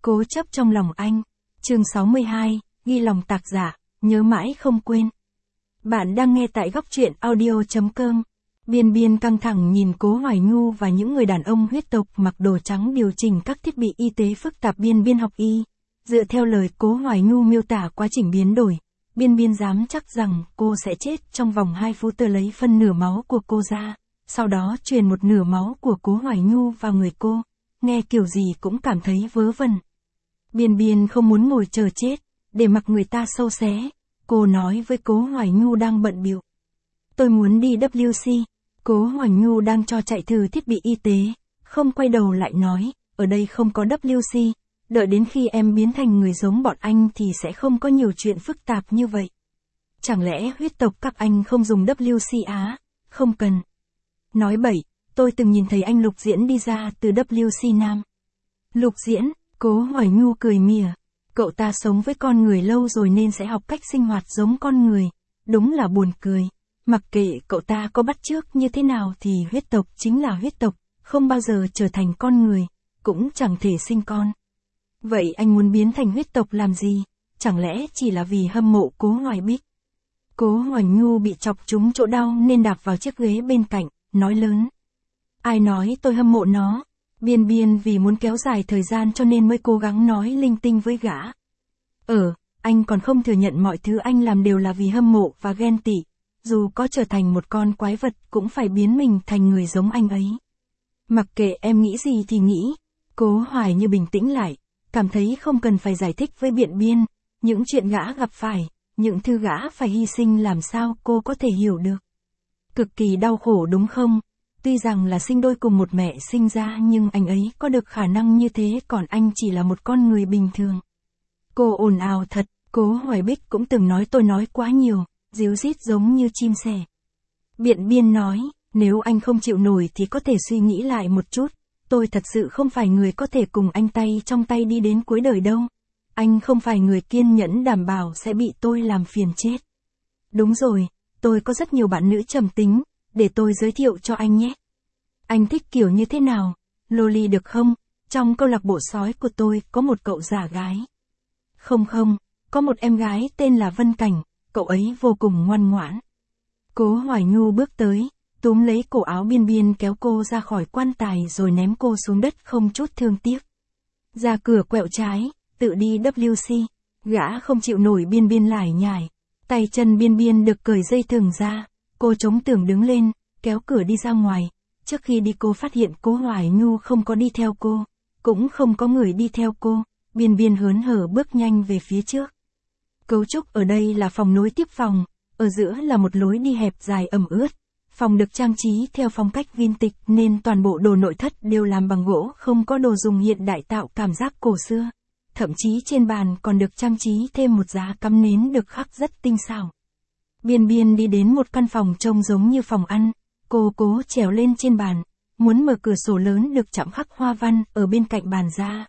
Cố chấp trong lòng anh. Chương 62, ghi lòng tạc giả, nhớ mãi không quên. Bạn đang nghe tại góc truyện audio.com. Biên Biên căng thẳng nhìn Cố Hoài Nhu và những người đàn ông huyết tộc mặc đồ trắng điều chỉnh các thiết bị y tế phức tạp. Biên Biên học y. Dựa theo lời Cố Hoài Nhu miêu tả quá trình biến đổi, Biên Biên dám chắc rằng cô sẽ chết trong vòng 2 phút. Tớ lấy phân nửa máu của cô ra, sau đó truyền một nửa máu của Cố Hoài Nhu vào người cô. Nghe kiểu gì cũng cảm thấy vớ vẩn. Biên Biên không muốn ngồi chờ chết, để mặc người ta sâu xé. Cô nói với Cố Hoài Nhu đang bận bịu. Tôi muốn đi WC. Cố Hoài Nhu đang cho chạy thử thiết bị y tế, không quay đầu lại nói, ở đây không có WC, đợi đến khi em biến thành người giống bọn anh thì sẽ không có nhiều chuyện phức tạp như vậy. Chẳng lẽ huyết tộc các anh không dùng WC á? Không cần. Nói bậy, tôi từng nhìn thấy anh Lục Diễn đi ra từ WC Nam. Lục Diễn, Cố Hoài Nhu cười mỉa. Cậu ta sống với con người lâu rồi nên sẽ học cách sinh hoạt giống con người. Đúng là buồn cười. Mặc kệ cậu ta có bắt chước như thế nào thì huyết tộc chính là huyết tộc, không bao giờ trở thành con người, cũng chẳng thể sinh con. Vậy anh muốn biến thành huyết tộc làm gì? Chẳng lẽ chỉ là vì hâm mộ Cố Hoài Bích? Cố Hoài Nhu bị chọc trúng chỗ đau nên đạp vào chiếc ghế bên cạnh, nói lớn. Ai nói tôi hâm mộ nó? Biên Biên vì muốn kéo dài thời gian cho nên mới cố gắng nói linh tinh với gã. Anh còn không thừa nhận mọi thứ anh làm đều là vì hâm mộ và ghen tị. Dù có trở thành một con quái vật cũng phải biến mình thành người giống anh ấy. Mặc kệ em nghĩ gì thì nghĩ. Cố Hoài Như bình tĩnh lại, cảm thấy không cần phải giải thích với Biện Biên. Những chuyện gã gặp phải, những thứ gã phải hy sinh làm sao cô có thể hiểu được. Cực kỳ đau khổ đúng không? Tuy rằng là sinh đôi cùng một mẹ sinh ra nhưng anh ấy có được khả năng như thế còn anh chỉ là một con người bình thường. Cô ồn ào thật, Cố Hoài Bích cũng từng nói tôi nói quá nhiều, díu dít giống như chim sẻ. Biện Biên nói, nếu anh không chịu nổi thì có thể suy nghĩ lại một chút, tôi thật sự không phải người có thể cùng anh tay trong tay đi đến cuối đời đâu. Anh không phải người kiên nhẫn đảm bảo sẽ bị tôi làm phiền chết. Đúng rồi, tôi có rất nhiều bạn nữ trầm tính, để tôi giới thiệu cho anh nhé. Anh thích kiểu như thế nào? Loli được không? Trong câu lạc bộ sói của tôi có một cậu giả gái. Không, có một em gái tên là Vân Cảnh, cậu ấy vô cùng ngoan ngoãn. Cố Hoài Nhu bước tới, túm lấy cổ áo Biên Biên kéo cô ra khỏi quan tài rồi ném cô xuống đất không chút thương tiếc. Ra cửa quẹo trái, tự đi WC, gã không chịu nổi Biên Biên lải nhải. Tay chân Biên Biên được cởi dây thừng ra, cô chống tường đứng lên, kéo cửa đi ra ngoài. Trước khi đi cô phát hiện Cố Hoài Nhu không có đi theo cô, cũng không có người đi theo cô. Biên Biên hớn hở bước nhanh về phía trước. Cấu trúc ở đây là phòng nối tiếp phòng, ở giữa là một lối đi hẹp dài ẩm ướt. Phòng được trang trí theo phong cách vintage nên toàn bộ đồ nội thất đều làm bằng gỗ, không có đồ dùng hiện đại tạo cảm giác cổ xưa. Thậm chí trên bàn còn được trang trí thêm một giá cắm nến được khắc rất tinh xảo. Biên Biên đi đến một căn phòng trông giống như phòng ăn, cô cố trèo lên trên bàn, muốn mở cửa sổ lớn được chạm khắc hoa văn ở bên cạnh bàn ra,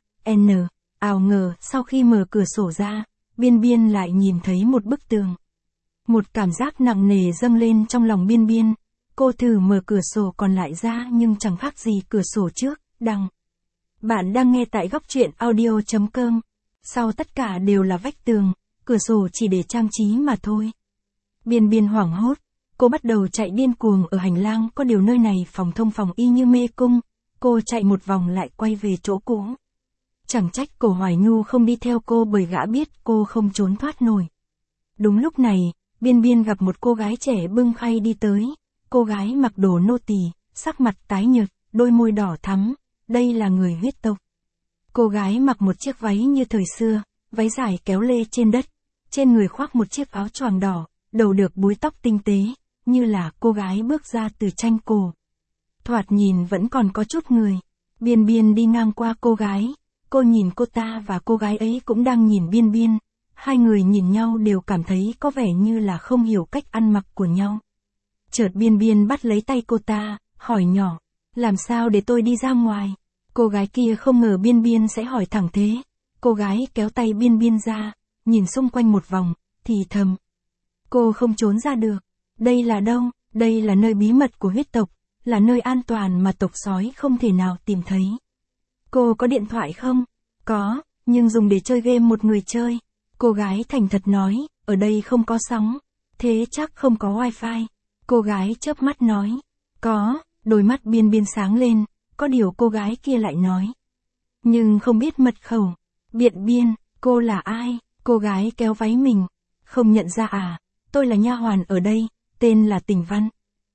ào ngờ sau khi mở cửa sổ ra, Biên Biên lại nhìn thấy một bức tường. Một cảm giác nặng nề dâng lên trong lòng Biên Biên, cô thử mở cửa sổ còn lại ra nhưng chẳng khác gì cửa sổ trước, đằng. Bạn đang nghe tại góc truyện audio.com. Sau tất cả đều là vách tường, cửa sổ chỉ để trang trí mà thôi. Biên Biên hoảng hốt, cô bắt đầu chạy điên cuồng ở hành lang, có điều nơi này phòng thông phòng y như mê cung, cô chạy một vòng lại quay về chỗ cũ. Chẳng trách Cố Hoài Nhu không đi theo cô bởi gã biết cô không trốn thoát nổi. Đúng lúc này, Biên Biên gặp một cô gái trẻ bưng khay đi tới, cô gái mặc đồ nô tỳ, sắc mặt tái nhợt, đôi môi đỏ thắm, đây là người huyết tộc. Cô gái mặc một chiếc váy như thời xưa, váy dài kéo lê trên đất, trên người khoác một chiếc áo choàng đỏ, đầu được búi tóc tinh tế, như là cô gái bước ra từ tranh cổ. Thoạt nhìn vẫn còn có chút người. Biên Biên đi ngang qua cô gái, cô nhìn cô ta và cô gái ấy cũng đang nhìn Biên Biên. Hai người nhìn nhau đều cảm thấy có vẻ như là không hiểu cách ăn mặc của nhau. Chợt Biên Biên bắt lấy tay cô ta, hỏi nhỏ, làm sao để tôi đi ra ngoài? Cô gái kia không ngờ Biên Biên sẽ hỏi thẳng thế. Cô gái kéo tay Biên Biên ra, nhìn xung quanh một vòng, thì thầm. Cô không trốn ra được. Đây là đâu? Đây là nơi bí mật của huyết tộc, là nơi an toàn mà tộc sói không thể nào tìm thấy. Cô có điện thoại không? Có, nhưng dùng để chơi game một người chơi. Cô gái thành thật nói, ở đây không có sóng. Thế chắc không có wifi. Cô gái chớp mắt nói, có, đôi mắt Biên Biên sáng lên, có điều cô gái kia lại nói. Nhưng không biết mật khẩu. Biện Biên, cô là ai? Cô gái kéo váy mình. Không nhận ra à, tôi là nha hoàn ở đây, tên là Tình Văn.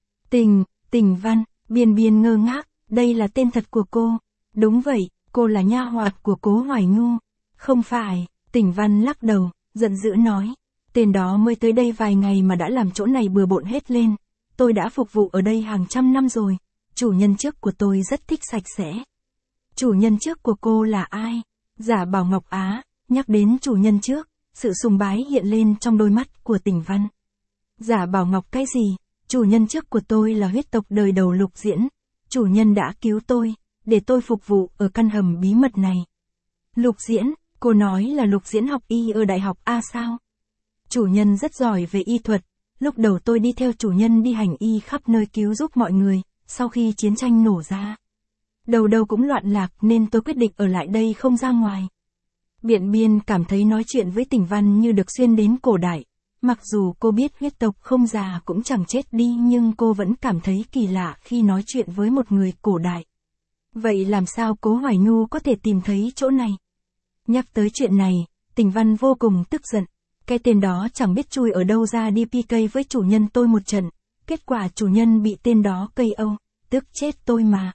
Tình Văn, Biên Biên ngơ ngác, đây là tên thật của cô. Đúng vậy, cô là nha hoàn của Cố Hoài Ngu. Không phải, Tình Văn lắc đầu, giận dữ nói. Tên đó mới tới đây vài ngày mà đã làm chỗ này bừa bộn hết lên. Tôi đã phục vụ ở đây hàng trăm năm rồi. Chủ nhân trước của tôi rất thích sạch sẽ. Chủ nhân trước của cô là ai? Giả Bảo Ngọc Á. Nhắc đến chủ nhân trước, sự sùng bái hiện lên trong đôi mắt của Tình Văn. Giả Bảo Ngọc cái gì? Chủ nhân trước của tôi là huyết tộc đời đầu Lục Diễn. Chủ nhân đã cứu tôi, để tôi phục vụ ở căn hầm bí mật này. Lục Diễn, cô nói là Lục Diễn học y ở Đại học A sao? Chủ nhân rất giỏi về y thuật. Lúc đầu tôi đi theo chủ nhân đi hành y khắp nơi cứu giúp mọi người, sau khi chiến tranh nổ ra. Đầu cũng loạn lạc nên tôi quyết định ở lại đây không ra ngoài. Biện Biên cảm thấy nói chuyện với Tình Văn như được xuyên đến cổ đại. Mặc dù cô biết huyết tộc không già cũng chẳng chết đi nhưng cô vẫn cảm thấy kỳ lạ khi nói chuyện với một người cổ đại. Vậy làm sao Cố Hoài Ngu có thể tìm thấy chỗ này? Nhắc tới chuyện này, Tình Văn vô cùng tức giận. Cái tên đó chẳng biết chui ở đâu ra đi PK với chủ nhân tôi một trận. Kết quả chủ nhân bị tên đó KO, tức chết tôi mà.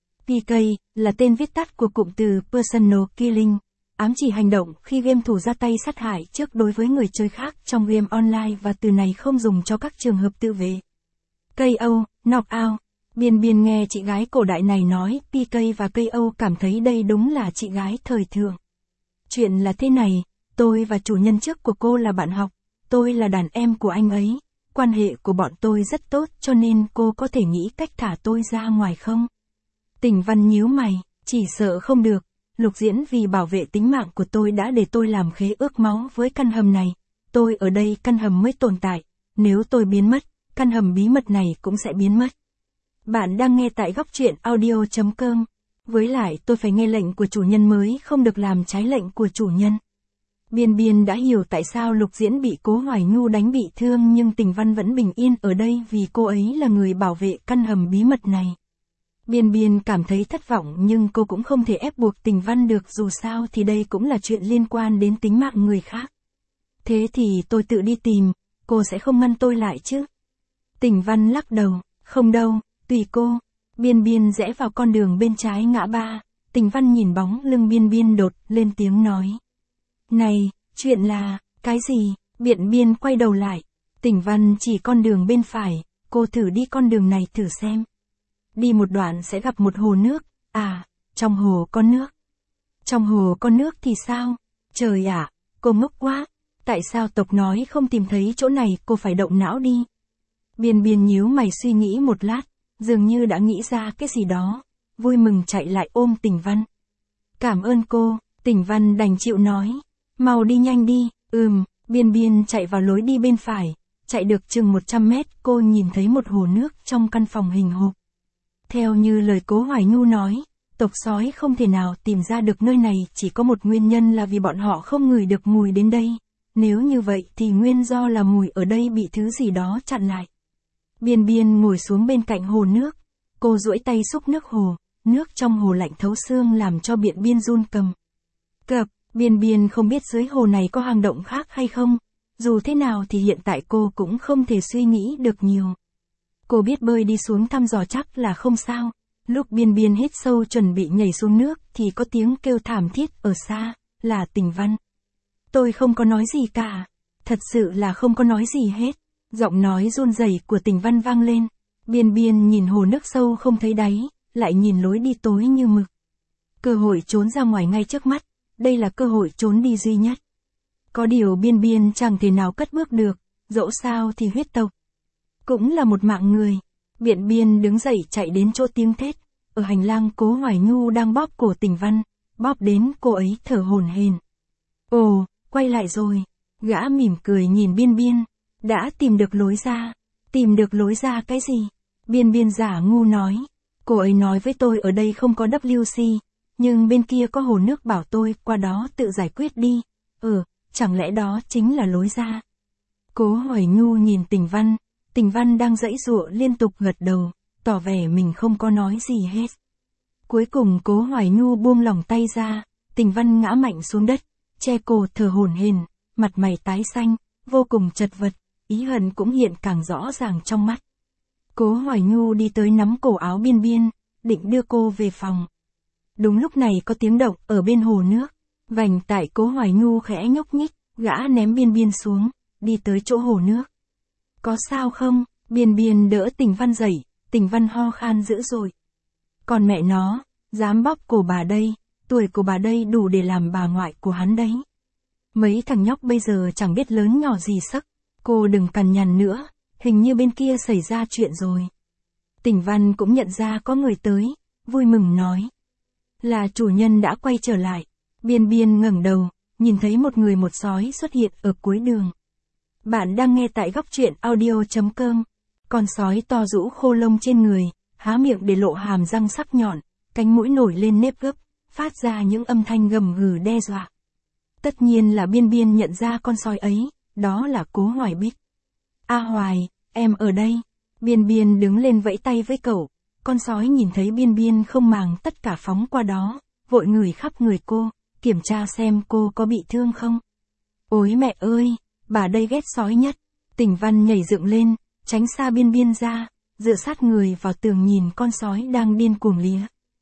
PK là tên viết tắt của cụm từ Personal Killing, ám chỉ hành động khi game thủ ra tay sát hại trước đối với người chơi khác trong game online và từ này không dùng cho các trường hợp tự vệ. KO, knockout. Biên Biên nghe chị gái cổ đại này nói PK và KO cảm thấy đây đúng là chị gái thời thượng. Chuyện là thế này, tôi và chủ nhân trước của cô là bạn học, tôi là đàn em của anh ấy. Quan hệ của bọn tôi rất tốt cho nên cô có thể nghĩ cách thả tôi ra ngoài không? Tình Văn nhíu mày, chỉ sợ không được. Lục Diễn vì bảo vệ tính mạng của tôi đã để tôi làm khế ước máu với căn hầm này. Tôi ở đây căn hầm mới tồn tại. Nếu tôi biến mất, căn hầm bí mật này cũng sẽ biến mất. Bạn đang nghe tại Góc Truyện Audio.com. Với lại tôi phải nghe lệnh của chủ nhân mới không được làm trái lệnh của chủ nhân. Biên Biên đã hiểu tại sao Lục Diễn bị Cố Hoài Ngu đánh bị thương nhưng Tình Văn vẫn bình yên ở đây vì cô ấy là người bảo vệ căn hầm bí mật này. Biên Biên cảm thấy thất vọng nhưng cô cũng không thể ép buộc Tình Văn được dù sao thì đây cũng là chuyện liên quan đến tính mạng người khác. Thế thì tôi tự đi tìm, cô sẽ không ngăn tôi lại chứ? Tình Văn lắc đầu, không đâu, tùy cô. Biên Biên rẽ vào con đường bên trái ngã ba, Tình Văn nhìn bóng lưng Biên Biên đột lên tiếng nói. Này, chuyện là, cái gì? Biện Biên quay đầu lại. Tình Văn chỉ con đường bên phải, cô thử đi con đường này thử xem. Đi một đoạn sẽ gặp một hồ nước, à, trong hồ có nước. Trong hồ có nước thì sao? Trời ạ, cô ngốc quá. Tại sao tộc nói không tìm thấy chỗ này cô phải động não đi? Biên Biên nhíu mày suy nghĩ một lát, dường như đã nghĩ ra cái gì đó. Vui mừng chạy lại ôm Tình Văn. Cảm ơn cô, Tình Văn đành chịu nói. Mau đi nhanh đi, Biên Biên chạy vào lối đi bên phải. Chạy được chừng 100 mét cô nhìn thấy một hồ nước trong căn phòng hình hộp. Theo như lời Cố Hoài Ngu nói, tộc sói không thể nào tìm ra được nơi này chỉ có một nguyên nhân là vì bọn họ không ngửi được mùi đến đây. Nếu như vậy thì nguyên do là mùi ở đây bị thứ gì đó chặn lại. Biên Biên ngồi xuống bên cạnh hồ nước. Cô duỗi tay xúc nước hồ, nước trong hồ lạnh thấu xương làm cho Biện Biên run cầm cập. Biên Biên không biết dưới hồ này có hang động khác hay không. Dù thế nào thì hiện tại cô cũng không thể suy nghĩ được nhiều. Cô biết bơi đi xuống thăm dò chắc là không sao. Lúc Biên Biên hít sâu chuẩn bị nhảy xuống nước thì có tiếng kêu thảm thiết ở xa, là Tình Văn. Tôi không có nói gì cả. Thật sự là không có nói gì hết. Giọng nói run rẩy của Tình Văn vang lên. Biên Biên nhìn hồ nước sâu không thấy đáy, lại nhìn lối đi tối như mực. Cơ hội trốn ra ngoài ngay trước mắt. Đây là cơ hội trốn đi duy nhất. Có điều Biên Biên chẳng thể nào cất bước được, dẫu sao thì huyết tộc cũng là một mạng người. Biện Biên đứng dậy chạy đến chỗ tiếng thét. Ở hành lang Cố Hoài Ngu đang bóp cổ Tình Văn, bóp đến cô ấy thở hổn hển. Ồ, quay lại rồi. Gã mỉm cười nhìn Biên Biên. Đã tìm được lối ra. Tìm được lối ra cái gì? Biên Biên giả ngu nói. Cô ấy nói với tôi ở đây không có WC. nhưng bên kia có hồ nước bảo tôi qua đó tự giải quyết đi. Chẳng lẽ đó chính là lối ra? Cố Hoài Nhu nhìn Tình Văn đang giãy giụa liên tục gật đầu, tỏ vẻ mình không có nói gì hết. Cuối cùng Cố Hoài Nhu buông lỏng tay ra, Tình Văn ngã mạnh xuống đất, che cổ thở hổn hển, mặt mày tái xanh, vô cùng chật vật, ý hận cũng hiện càng rõ ràng trong mắt. Cố Hoài Nhu đi tới nắm cổ áo Biên Biên, định đưa cô về phòng. Đúng lúc này có tiếng động ở bên hồ nước, vành tại Cố Hoài Nhu khẽ nhúc nhích, gã ném Biên Biên xuống, đi tới chỗ hồ nước. Có sao không? Biên Biên đỡ Tình Văn dậy, Tình Văn ho khan dữ dội. Còn mẹ nó, dám bóp cổ bà đây, tuổi của bà đây đủ để làm bà ngoại của hắn đấy. Mấy thằng nhóc bây giờ chẳng biết lớn nhỏ gì sắc, cô đừng cằn nhằn nữa, hình như bên kia xảy ra chuyện rồi. Tình Văn cũng nhận ra có người tới, vui mừng nói. Là chủ nhân đã quay trở lại. Biên Biên ngẩng đầu, nhìn thấy một người một sói xuất hiện ở cuối đường. Bạn đang nghe tại góc truyện audio.com. Con sói to rũ khô lông trên người, há miệng để lộ hàm răng sắc nhọn, cánh mũi nổi lên nếp gấp, phát ra những âm thanh gầm gừ đe dọa. Tất nhiên là Biên Biên nhận ra con sói ấy, đó là Cố Hoài Bích. A Hoài, em ở đây. Biên Biên đứng lên vẫy tay với cậu. Con sói nhìn thấy Biên Biên không màng tất cả phóng qua đó, vội ngửi khắp người cô, kiểm tra xem cô có bị thương không. Ôi mẹ ơi, bà đây ghét sói nhất. Tình Văn nhảy dựng lên, tránh xa Biên Biên ra, dựa sát người vào tường nhìn con sói đang điên cuồng lía.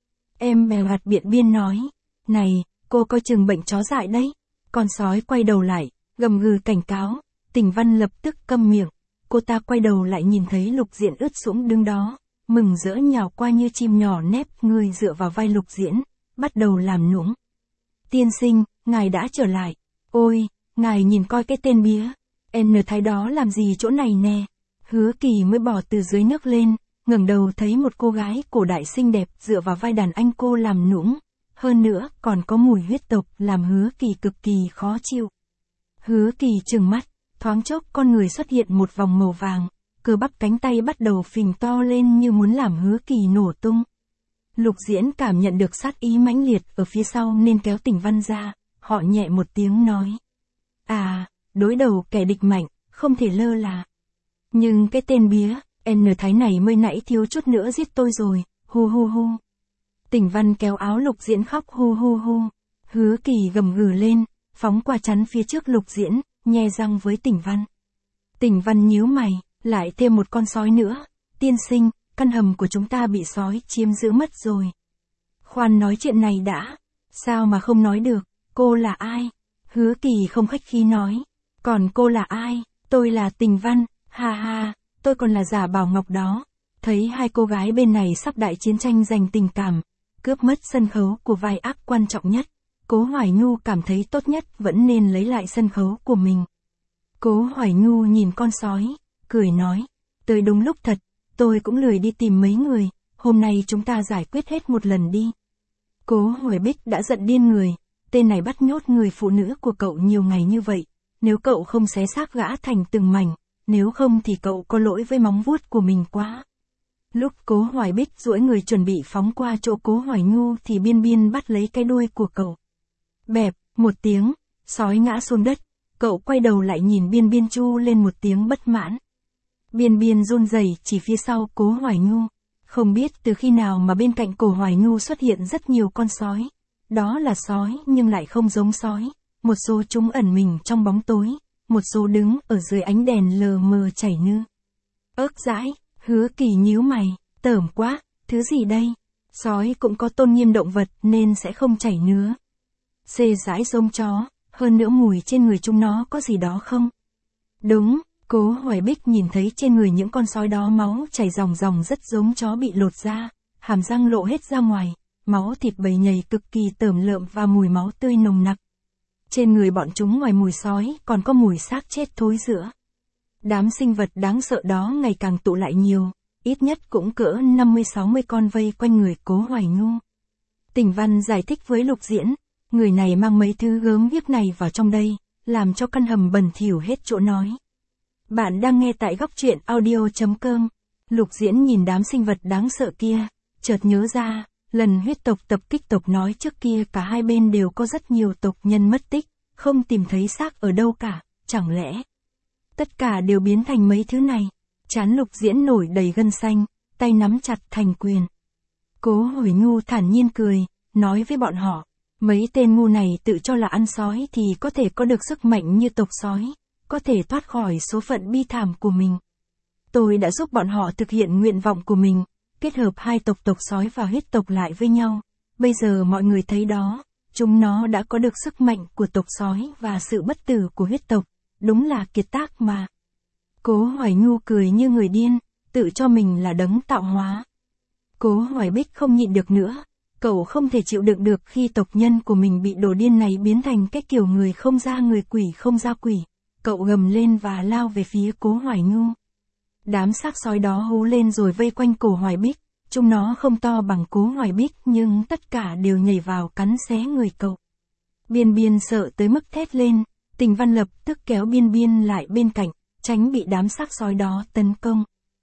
Em bèo hạt Biện Biên nói, này, cô coi chừng bệnh chó dại đấy. Con sói quay đầu lại, gầm gừ cảnh cáo, Tình Văn lập tức câm miệng. Cô ta quay đầu lại nhìn thấy Lục Diễn ướt sũng đứng đó, mừng rỡ nhào qua như chim nhỏ nép người dựa vào vai Lục Diễn, bắt đầu làm nũng. Tiên sinh, ngài đã trở lại. Ôi, ngài nhìn coi cái tên bía. Thái đó làm gì chỗ này nè. Hứa Kỳ mới bò từ dưới nước lên, ngẩng đầu thấy một cô gái cổ đại xinh đẹp dựa vào vai đàn anh cô làm nũng. Hơn nữa còn có mùi huyết tộc làm Hứa Kỳ cực kỳ khó chịu. Hứa Kỳ trừng mắt, thoáng chốc con người xuất hiện một vòng màu vàng, cơ bắp cánh tay bắt đầu phình to lên như muốn làm Hứa Kỳ nổ tung. Lục Diễn cảm nhận được sát ý mãnh liệt ở phía sau nên kéo Tình Văn ra, họ nhẹ một tiếng nói. À, đối đầu kẻ địch mạnh, không thể lơ là. Nhưng cái tên bía, Thái này mới nãy thiếu chút nữa giết tôi rồi, hu hu hu. Tình Văn kéo áo Lục Diễn khóc hu hu hu. Hứa Kỳ gầm gừ lên, phóng qua chắn phía trước Lục Diễn, nhe răng với Tình Văn. Tình Văn nhíu mày, lại thêm một con sói nữa. Tiên sinh, căn hầm của chúng ta bị sói chiếm giữ mất rồi. Khoan nói chuyện này đã. Sao mà không nói được, cô là ai? Hứa Kỳ không khách khí nói. Còn cô là ai? Tôi là Tình Văn, ha ha, tôi còn là Giả Bảo Ngọc đó. Thấy hai cô gái bên này sắp đại chiến tranh giành tình cảm, cướp mất sân khấu của vai ác quan trọng nhất. Cố Hoài Nhu cảm thấy tốt nhất vẫn nên lấy lại sân khấu của mình. Cố Hoài Nhu nhìn con sói, cười nói. Tới đúng lúc thật, tôi cũng lười đi tìm mấy người, hôm nay chúng ta giải quyết hết một lần đi. Cố Hoài Bích đã giận điên người, tên này bắt nhốt người phụ nữ của cậu nhiều ngày như vậy. Nếu cậu không xé xác gã thành từng mảnh, nếu không thì cậu có lỗi với móng vuốt của mình quá. Lúc Cố Hoài Bích duỗi người chuẩn bị phóng qua chỗ Cố Hoài Nhu thì Biên Biên bắt lấy cái đuôi của cậu. Bẹp, một tiếng, sói ngã xuống đất, cậu quay đầu lại nhìn Biên Biên chu lên một tiếng bất mãn. Biên Biên run rẩy chỉ phía sau Cố Hoài Nhu, không biết từ khi nào mà bên cạnh Cố Hoài Nhu xuất hiện rất nhiều con sói. Đó là sói nhưng lại không giống sói, một số chúng ẩn mình trong bóng tối, một số đứng ở dưới ánh đèn lờ mờ chảy nư. Ớc dãi, Hứa Kỳ nhíu mày, tởm quá, thứ gì đây? Sói cũng có tôn nghiêm động vật nên sẽ không chảy nứa. Xê dãi giống chó, hơn nữa mùi trên người chúng nó có gì đó không? Đúng, Cố Hoài Bích nhìn thấy trên người những con sói đó máu chảy ròng ròng rất giống chó bị lột da, hàm răng lộ hết ra ngoài, máu thịt bầy nhầy cực kỳ tởm lợm và mùi máu tươi nồng nặc. Trên người bọn chúng ngoài mùi sói còn có mùi xác chết thối rữa. Đám sinh vật đáng sợ đó ngày càng tụ lại nhiều, ít nhất cũng cỡ 50-60 con vây quanh người Cố Hoài Nhu. Tình Văn giải thích với Lục Diễn, người này mang mấy thứ gớm ghiếc này vào trong đây, làm cho căn hầm bẩn thỉu hết chỗ nói. Bạn đang nghe tại góc truyện audio.com. Lục Diễn nhìn đám sinh vật đáng sợ kia, chợt nhớ ra, lần huyết tộc tập kích tộc nói trước kia cả hai bên đều có rất nhiều tộc nhân mất tích, không tìm thấy xác ở đâu cả, chẳng lẽ tất cả đều biến thành mấy thứ này? Trán Lục Diễn nổi đầy gân xanh, tay nắm chặt thành quyền. Cố Hoài Nhu thản nhiên cười, nói với bọn họ, mấy tên ngu này tự cho là ăn sói thì có thể có được sức mạnh như tộc sói, có thể thoát khỏi số phận bi thảm của mình. Tôi đã giúp bọn họ thực hiện nguyện vọng của mình, kết hợp hai tộc sói và huyết tộc lại với nhau. Bây giờ mọi người thấy đó, chúng nó đã có được sức mạnh của tộc sói và sự bất tử của huyết tộc, đúng là kiệt tác mà. Cố Hoài Nhu cười như người điên, tự cho mình là đấng tạo hóa. Cố Hoài Bích không nhịn được nữa, cậu không thể chịu đựng được khi tộc nhân của mình bị đồ điên này biến thành cái kiểu người không ra người quỷ không ra quỷ. Cậu gầm lên và lao về phía Cố Hoài Nhu. Đám xác sói đó hú lên rồi vây quanh cổ Hoài Bích, chúng nó không to bằng Cố Hoài Bích nhưng tất cả đều nhảy vào cắn xé người cậu. Biên Biên sợ tới mức thét lên, Tình Văn lập tức kéo Biên Biên lại bên cạnh, tránh bị đám xác sói đó tấn công.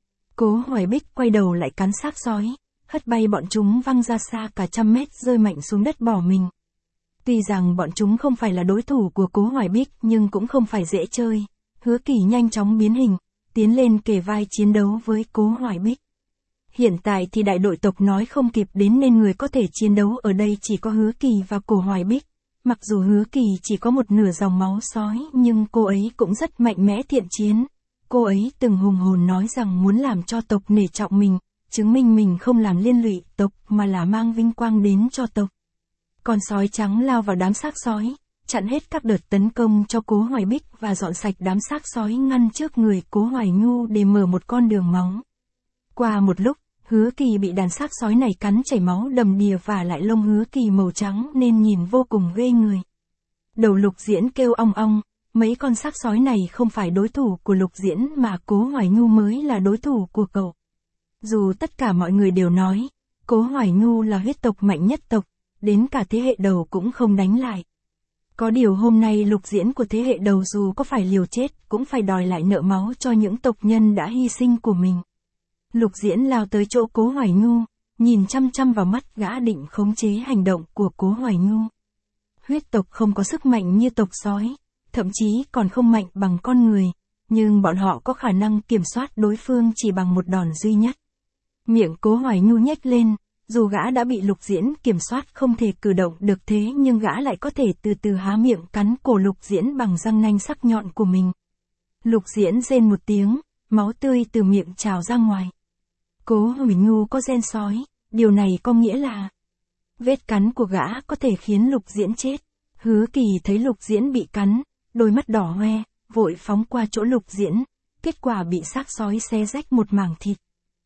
Cố Hoài Bích quay đầu lại cắn xác sói, hất bay bọn chúng văng ra xa cả 100 mét rơi mạnh xuống đất bỏ mình. Tuy rằng bọn chúng không phải là đối thủ của Cố Hoài Bích nhưng cũng không phải dễ chơi. Hứa Kỳ nhanh chóng biến hình, tiến lên kề vai chiến đấu với Cố Hoài Bích. Hiện tại thì đại đội tộc nói không kịp đến nên người có thể chiến đấu ở đây chỉ có Hứa Kỳ và Cố Hoài Bích. Mặc dù Hứa Kỳ chỉ có một nửa dòng máu sói nhưng cô ấy cũng rất mạnh mẽ thiện chiến. Cô ấy từng hùng hồn nói rằng muốn làm cho tộc nể trọng mình, chứng minh mình không làm liên lụy tộc mà là mang vinh quang đến cho tộc. Con sói trắng lao vào đám xác sói, chặn hết các đợt tấn công cho Cố Hoài Bích và dọn sạch đám xác sói ngăn trước người Cố Hoài Nhu để mở một con đường máu. Qua một lúc, Hứa Kỳ bị đàn xác sói này cắn chảy máu đầm đìa và lại lông Hứa Kỳ màu trắng nên nhìn vô cùng ghê người. Đầu Lục Diễn kêu ong ong, mấy con xác sói này không phải đối thủ của Lục Diễn mà Cố Hoài Nhu mới là đối thủ của cậu. Dù tất cả mọi người đều nói, Cố Hoài Nhu là huyết tộc mạnh nhất tộc, đến cả thế hệ đầu cũng không đánh lại. Có điều hôm nay Lục Diễn của thế hệ đầu dù có phải liều chết cũng phải đòi lại nợ máu cho những tộc nhân đã hy sinh của mình. Lục Diễn lao tới chỗ Cố Hoài Nhu, nhìn chăm chăm vào mắt gã định khống chế hành động của Cố Hoài Nhu. Huyết tộc không có sức mạnh như tộc sói, thậm chí còn không mạnh bằng con người, nhưng bọn họ có khả năng kiểm soát đối phương chỉ bằng một đòn duy nhất. Miệng Cố Hoài Nhu nhếch lên, dù gã đã bị Lục Diễn kiểm soát không thể cử động được thế nhưng gã lại có thể từ từ há miệng cắn cổ Lục Diễn bằng răng nanh sắc nhọn của mình. Lục Diễn rên một tiếng, máu tươi từ miệng trào ra ngoài. Cố Hoài Nhu có gen sói, điều này có nghĩa là vết cắn của gã có thể khiến Lục Diễn chết. Hứa Kỳ thấy Lục Diễn bị cắn, đôi mắt đỏ hoe, vội phóng qua chỗ Lục Diễn, kết quả bị xác sói xé rách một mảng thịt.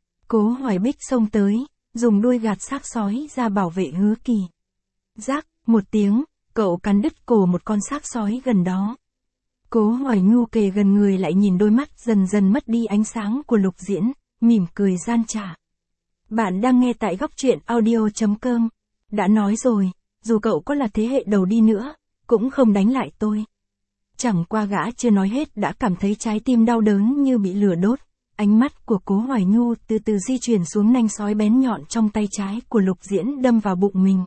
Cố Hoài Bích xông tới, dùng đuôi gạt xác sói ra bảo vệ Hứa Kỳ. Rác, một tiếng, cậu cắn đứt cổ một con xác sói gần đó. Cố Hoài Nhu kề gần người lại nhìn đôi mắt dần dần mất đi ánh sáng của Lục Diễn, mỉm cười gian trả. Bạn đang nghe tại góc truyện audio.com. Đã nói rồi, dù cậu có là thế hệ đầu đi nữa, cũng không đánh lại tôi. Chẳng qua gã chưa nói hết đã cảm thấy trái tim đau đớn như bị lửa đốt. Ánh mắt của Cố Hoài Nhu từ từ di chuyển xuống nanh sói bén nhọn trong tay trái của Lục Diễn đâm vào bụng mình.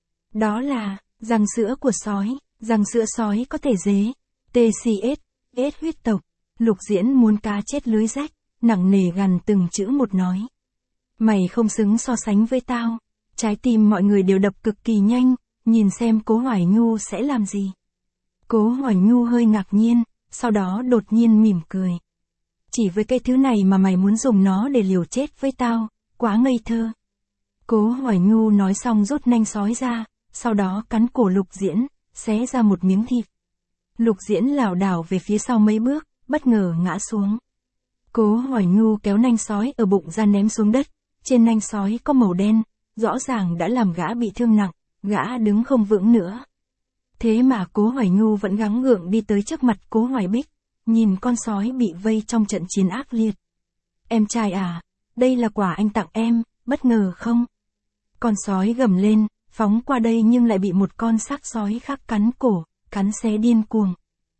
Đó là răng sữa của sói, răng sữa sói có thể dế, TCS, S huyết tộc. Lục Diễn muốn cá chết lưới rách, nặng nề gằn từng chữ một nói. Mày không xứng so sánh với tao. Trái tim mọi người đều đập cực kỳ nhanh, nhìn xem Cố Hoài Nhu sẽ làm gì. Cố Hoài Nhu hơi ngạc nhiên, sau đó đột nhiên mỉm cười. Chỉ với cái thứ này mà mày muốn dùng nó để liều chết với tao, quá ngây thơ. Cố Hoài Nhu nói xong rút nanh sói ra, sau đó cắn cổ Lục Diễn, xé ra một miếng thịt. Lục Diễn lảo đảo về phía sau mấy bước, bất ngờ ngã xuống. Cố Hoài Nhu kéo nanh sói ở bụng ra ném xuống đất, trên nanh sói có màu đen, rõ ràng đã làm gã bị thương nặng, gã đứng không vững nữa. Thế mà Cố Hoài Nhu vẫn gắng gượng đi tới trước mặt Cố Hoài Bích, nhìn con sói bị vây trong trận chiến ác liệt. Em trai à, đây là quà anh tặng em, bất ngờ không? Con sói gầm lên, phóng qua đây nhưng lại bị một con xác sói khác cắn cổ, cắn xé điên cuồng.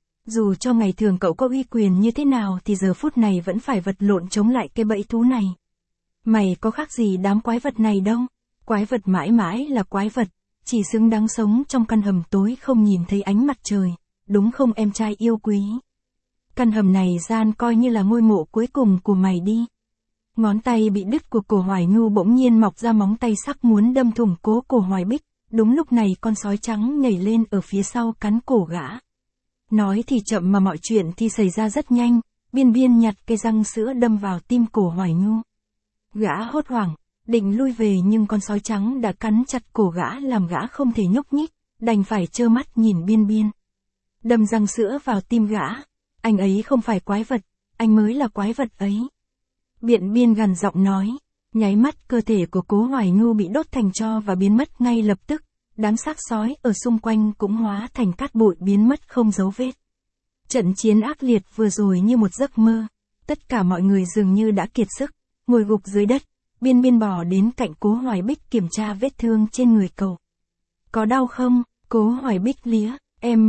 Dù cho ngày thường cậu có uy quyền như thế nào thì giờ phút này vẫn phải vật lộn chống lại cái bẫy thú này. Mày có khác gì đám quái vật này đâu. Quái vật mãi mãi là quái vật, chỉ xứng đáng sống trong căn hầm tối không nhìn thấy ánh mặt trời, đúng không em trai yêu quý? Căn hầm này gian coi như là ngôi mộ cuối cùng của mày đi. Ngón tay bị đứt của Cổ Hoài Nhu bỗng nhiên mọc ra móng tay sắc muốn đâm thủng cố Cổ Hoài Bích, đúng lúc này con sói trắng nhảy lên ở phía sau cắn cổ gã. Nói thì chậm mà mọi chuyện thì xảy ra rất nhanh, Biên Biên nhặt cây răng sữa đâm vào tim Cổ Hoài Nhu. Gã hốt hoảng, định lui về nhưng con sói trắng đã cắn chặt cổ gã làm gã không thể nhúc nhích, đành phải trơ mắt nhìn Biên Biên. Đâm răng sữa vào tim gã, anh ấy không phải quái vật, anh mới là quái vật ấy. Biện Biên gằn giọng nói, nháy mắt cơ thể của Cố Hoài Nhu bị đốt thành tro và biến mất ngay lập tức, đám xác sói ở xung quanh cũng hóa thành cát bụi biến mất không dấu vết. Trận chiến ác liệt vừa rồi như một giấc mơ, tất cả mọi người dường như đã kiệt sức, ngồi gục dưới đất, Biên Biên bò đến cạnh Cố Hoài Bích kiểm tra vết thương trên người cậu. Có đau không? Cố Hoài Bích lía, em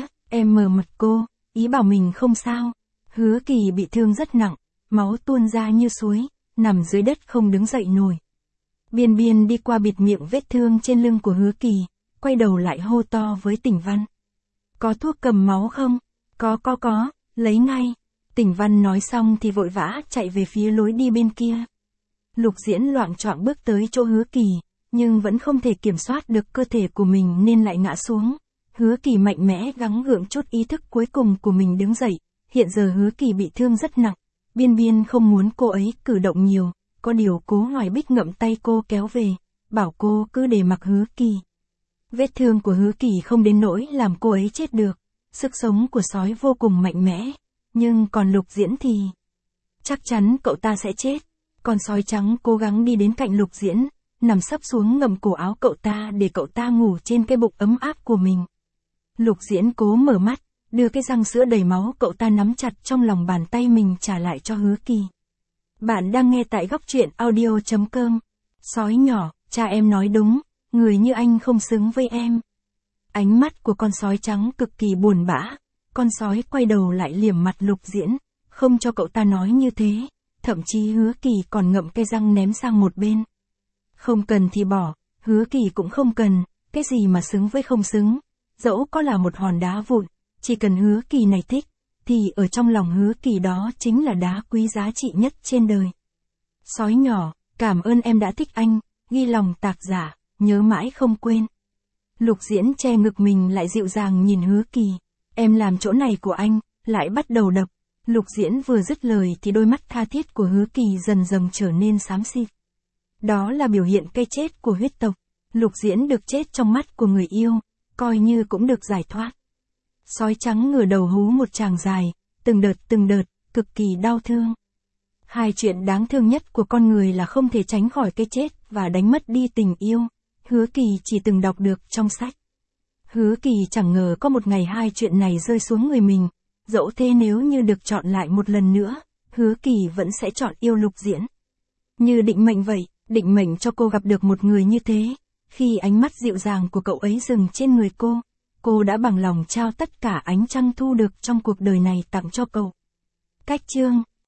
mờ mặt cô, ý bảo mình không sao. Hứa Kỳ bị thương rất nặng, máu tuôn ra như suối, nằm dưới đất không đứng dậy nổi. Biên Biên đi qua bịt miệng vết thương trên lưng của Hứa Kỳ, quay đầu lại hô to với Tỉnh Văn. Có thuốc cầm máu không? Có, lấy ngay. Tỉnh Văn nói xong thì vội vã chạy về phía lối đi bên kia. Lục Diễn loạng choạng bước tới chỗ Hứa Kỳ, nhưng vẫn không thể kiểm soát được cơ thể của mình nên lại ngã xuống. Hứa Kỳ mạnh mẽ gắng gượng chút ý thức cuối cùng của mình đứng dậy, hiện giờ Hứa Kỳ bị thương rất nặng. Biên Biên không muốn cô ấy cử động nhiều, có điều Cố Hoài Bích ngậm tay cô kéo về, bảo cô cứ để mặc Hứa Kỳ. Vết thương của Hứa Kỳ không đến nỗi làm cô ấy chết được, sức sống của sói vô cùng mạnh mẽ, nhưng còn Lục Diễn thì chắc chắn cậu ta sẽ chết. Con sói trắng cố gắng đi đến cạnh Lục Diễn, nằm sấp xuống ngậm cổ áo cậu ta để cậu ta ngủ trên cái bụng ấm áp của mình. Lục Diễn cố mở mắt, đưa cái răng sữa đầy máu cậu ta nắm chặt trong lòng bàn tay mình trả lại cho Hứa Kỳ. Bạn đang nghe tại góc truyện audio.com. Sói nhỏ, cha em nói đúng, người như anh không xứng với em. Ánh mắt của con sói trắng cực kỳ buồn bã, con sói quay đầu lại liềm mặt Lục Diễn, không cho cậu ta nói như thế, thậm chí Hứa Kỳ còn ngậm cái răng ném sang một bên. Không cần thì bỏ, Hứa Kỳ cũng không cần, cái gì mà xứng với không xứng, dẫu có là một hòn đá vụn, chỉ cần Hứa Kỳ này thích, thì ở trong lòng Hứa Kỳ đó chính là đá quý giá trị nhất trên đời. Sói nhỏ, cảm ơn em đã thích anh, ghi lòng tạc giả, nhớ mãi không quên. Lục Diễn che ngực mình lại dịu dàng nhìn Hứa Kỳ, em làm chỗ này của anh, lại bắt đầu đập. Lục Diễn vừa dứt lời thì đôi mắt tha thiết của Hứa Kỳ dần dần trở nên xám xịt. Đó là biểu hiện cây chết của huyết tộc. Lục Diễn được chết trong mắt của người yêu, coi như cũng được giải thoát. Sói trắng ngửa đầu hú một tràng dài, từng đợt, cực kỳ đau thương. Hai chuyện đáng thương nhất của con người là không thể tránh khỏi cái chết và đánh mất đi tình yêu. Hứa Kỳ chỉ từng đọc được trong sách. Hứa Kỳ chẳng ngờ có một ngày hai chuyện này rơi xuống người mình. Dẫu thế nếu như được chọn lại một lần nữa, Hứa Kỳ vẫn sẽ chọn yêu Lục Diễn. Như định mệnh vậy, định mệnh cho cô gặp được một người như thế. Khi ánh mắt dịu dàng của cậu ấy dừng trên người cô đã bằng lòng trao tất cả ánh trăng thu được trong cuộc đời này tặng cho cậu. Cách chương